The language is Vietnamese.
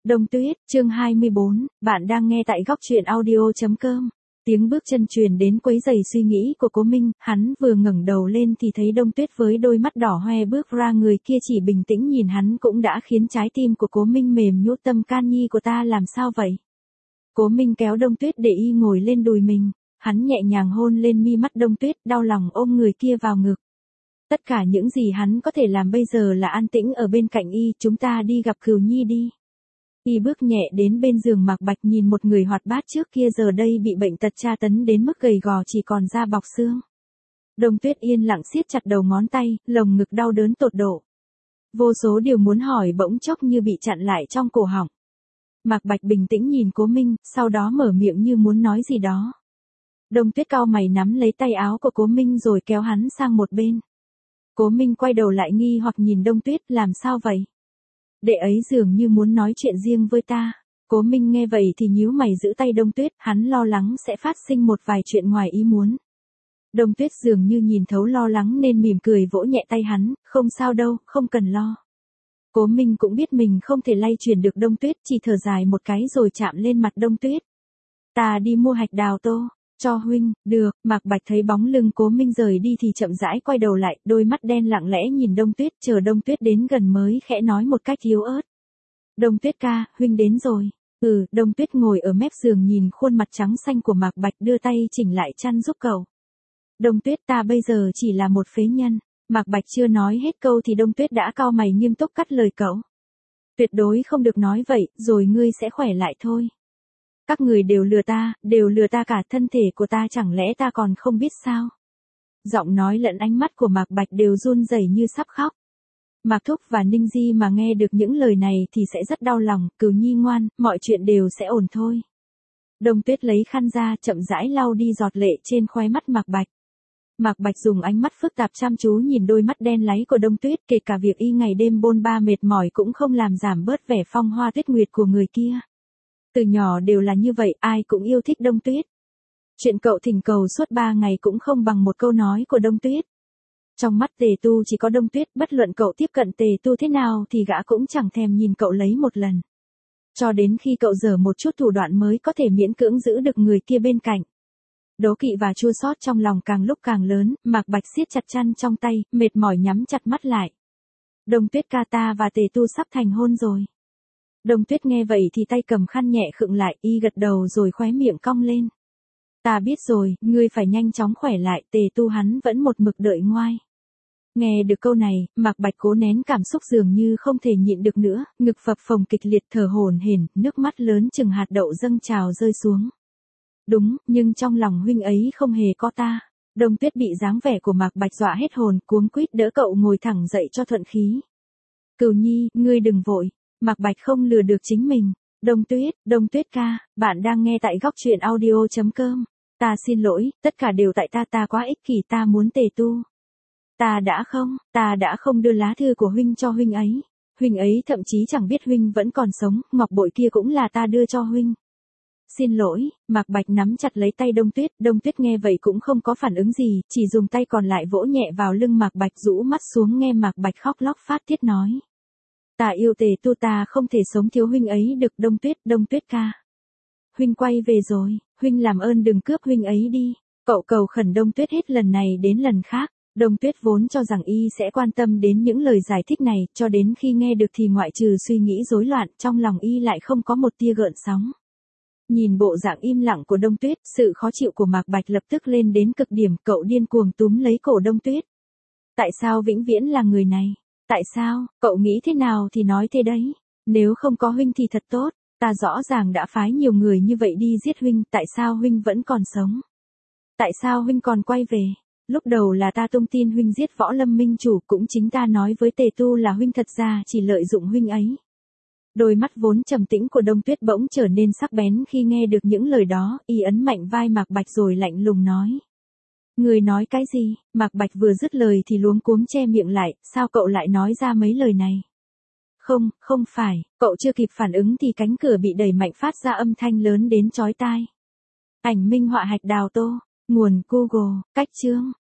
Đông Tuyết, chương 24, bạn đang nghe tại góc truyện audio.com. Tiếng bước chân truyền đến quấy rầy suy nghĩ của Cố Minh, hắn vừa ngẩng đầu lên thì thấy Đông Tuyết với đôi mắt đỏ hoe bước ra, người kia chỉ bình tĩnh nhìn hắn cũng đã khiến trái tim của Cố Minh mềm nhũn. Tâm can nhi của ta làm sao vậy? Cố Minh kéo Đông Tuyết để y ngồi lên đùi mình, hắn nhẹ nhàng hôn lên mi mắt Đông Tuyết, đau lòng ôm người kia vào ngực. Tất cả những gì hắn có thể làm bây giờ là an tĩnh ở bên cạnh y. Chúng ta đi gặp Cửu Nhi đi. Y bước nhẹ đến bên giường Mạc Bạch, nhìn một người hoạt bát trước kia giờ đây bị bệnh tật tra tấn đến mức gầy gò chỉ còn da bọc xương. Đông Tuyết yên lặng siết chặt đầu ngón tay, lồng ngực đau đớn tột độ. Vô số điều muốn hỏi bỗng chốc như bị chặn lại trong cổ họng. Mạc Bạch bình tĩnh nhìn Cố Minh, sau đó mở miệng như muốn nói gì đó. Đông Tuyết cau mày nắm lấy tay áo của Cố Minh rồi kéo hắn sang một bên. Cố Minh quay đầu lại nghi hoặc nhìn Đông Tuyết, làm sao vậy? Đệ ấy dường như muốn nói chuyện riêng với ta. Cố Minh nghe vậy thì nhíu mày giữ tay Đông Tuyết, hắn lo lắng sẽ phát sinh một vài chuyện ngoài ý muốn. Đông Tuyết dường như nhìn thấu lo lắng nên mỉm cười vỗ nhẹ tay hắn, không sao đâu, không cần lo. Cố Minh cũng biết mình không thể lay chuyển được Đông Tuyết, chỉ thở dài một cái rồi chạm lên mặt Đông Tuyết. Ta đi mua hạch đào tô, cho huynh. Được. Mạc Bạch thấy bóng lưng Cố Minh rời đi thì chậm rãi quay đầu lại, đôi mắt đen lặng lẽ nhìn Đông Tuyết, chờ Đông Tuyết đến gần mới khẽ nói một cách yếu ớt. Đông Tuyết ca, huynh đến rồi. Đông Tuyết ngồi ở mép giường nhìn khuôn mặt trắng xanh của Mạc Bạch, đưa tay chỉnh lại chăn giúp cậu. Đông Tuyết, ta bây giờ chỉ là một phế nhân. Mạc Bạch chưa nói hết câu thì Đông Tuyết đã cau mày nghiêm túc cắt lời cậu. Tuyệt đối không được nói vậy, rồi ngươi sẽ khỏe lại thôi. Các người đều lừa ta cả, thân thể của ta chẳng lẽ ta còn không biết sao? Giọng nói lẫn ánh mắt của Mạc Bạch đều run rẩy như sắp khóc. Mạc Thúc và Ninh Di mà nghe được những lời này thì sẽ rất đau lòng. Cửu Nhi ngoan, mọi chuyện đều sẽ ổn thôi. Đông Tuyết lấy khăn ra chậm rãi lau đi giọt lệ trên khóe mắt Mạc Bạch. Mạc Bạch dùng ánh mắt phức tạp chăm chú nhìn đôi mắt đen láy của Đông Tuyết, kể cả việc y ngày đêm bôn ba mệt mỏi cũng không làm giảm bớt vẻ phong hoa tuyết nguyệt của người kia. Từ nhỏ đều là như vậy, ai cũng yêu thích Đông Tuyết. Chuyện cậu thỉnh cầu suốt 3 ngày cũng không bằng một câu nói của Đông Tuyết. Trong mắt Tề Tu chỉ có Đông Tuyết, bất luận cậu tiếp cận Tề Tu thế nào thì gã cũng chẳng thèm nhìn cậu lấy một lần. Cho đến khi cậu giở một chút thủ đoạn mới có thể miễn cưỡng giữ được người kia bên cạnh. Đố kỵ và chua xót trong lòng càng lúc càng lớn, Mạc Bạch siết chặt chăn trong tay, mệt mỏi nhắm chặt mắt lại. Đông Tuyết ca, ta và Tề Tu sắp thành hôn rồi. Đông Tuyết nghe vậy thì tay cầm khăn nhẹ khựng lại, y gật đầu rồi khóe miệng cong lên. Ta biết rồi, ngươi phải nhanh chóng khỏe lại. Tề Tu hắn vẫn một mực đợi ngoai. Nghe được câu này, Mạc Bạch cố nén cảm xúc dường như không thể nhịn được nữa, ngực phập phồng kịch liệt, thở hổn hển, nước mắt lớn chừng hạt đậu dâng trào rơi xuống. Đúng, nhưng trong lòng huynh ấy không hề có ta. Đông Tuyết bị dáng vẻ của Mạc Bạch dọa hết hồn, cuống quýt đỡ cậu ngồi thẳng dậy cho thuận khí. Cửu Nhi, ngươi đừng vội. Mạc Bạch không lừa được chính mình. Đông Tuyết ca, bạn đang nghe tại góc truyện audio.com. Ta xin lỗi, tất cả đều tại ta quá ích kỷ, ta muốn Tề Tu. Ta đã không đưa lá thư của huynh cho huynh ấy. Huynh ấy thậm chí chẳng biết huynh vẫn còn sống, ngọc bội kia cũng là ta đưa cho huynh. Xin lỗi. Mạc Bạch nắm chặt lấy tay Đông Tuyết nghe vậy cũng không có phản ứng gì, chỉ dùng tay còn lại vỗ nhẹ vào lưng Mạc Bạch, rũ mắt xuống nghe Mạc Bạch khóc lóc phát tiết nói. Ta yêu Tề Tu, ta không thể sống thiếu huynh ấy được. Đông Tuyết ca. Huynh quay về rồi, huynh làm ơn đừng cướp huynh ấy đi. Cậu cầu khẩn Đông Tuyết hết lần này đến lần khác. Đông Tuyết vốn cho rằng y sẽ quan tâm đến những lời giải thích này, cho đến khi nghe được thì ngoại trừ suy nghĩ rối loạn, trong lòng y lại không có một tia gợn sóng. Nhìn bộ dạng im lặng của Đông Tuyết, sự khó chịu của Mạc Bạch lập tức lên đến cực điểm, cậu điên cuồng túm lấy cổ Đông Tuyết. Tại sao vĩnh viễn là người này? Tại sao, cậu nghĩ thế nào thì nói thế đấy. Nếu không có huynh thì thật tốt, ta rõ ràng đã phái nhiều người như vậy đi giết huynh, tại sao huynh vẫn còn sống? Tại sao huynh còn quay về? Lúc đầu là ta tung tin huynh giết Võ Lâm minh chủ, cũng chính ta nói với Tề Tu là huynh thật ra chỉ lợi dụng huynh ấy. Đôi mắt vốn trầm tĩnh của Đông Tuyết bỗng trở nên sắc bén khi nghe được những lời đó, y ấn mạnh vai Mạc Bạch rồi lạnh lùng nói. Người nói cái gì? Mạc Bạch vừa dứt lời thì luống cuống che miệng lại, sao cậu lại nói ra mấy lời này? Không phải, cậu chưa kịp phản ứng thì cánh cửa bị đẩy mạnh phát ra âm thanh lớn đến chói tai. Ảnh minh họa hạch đào tô, nguồn Google, cách chương.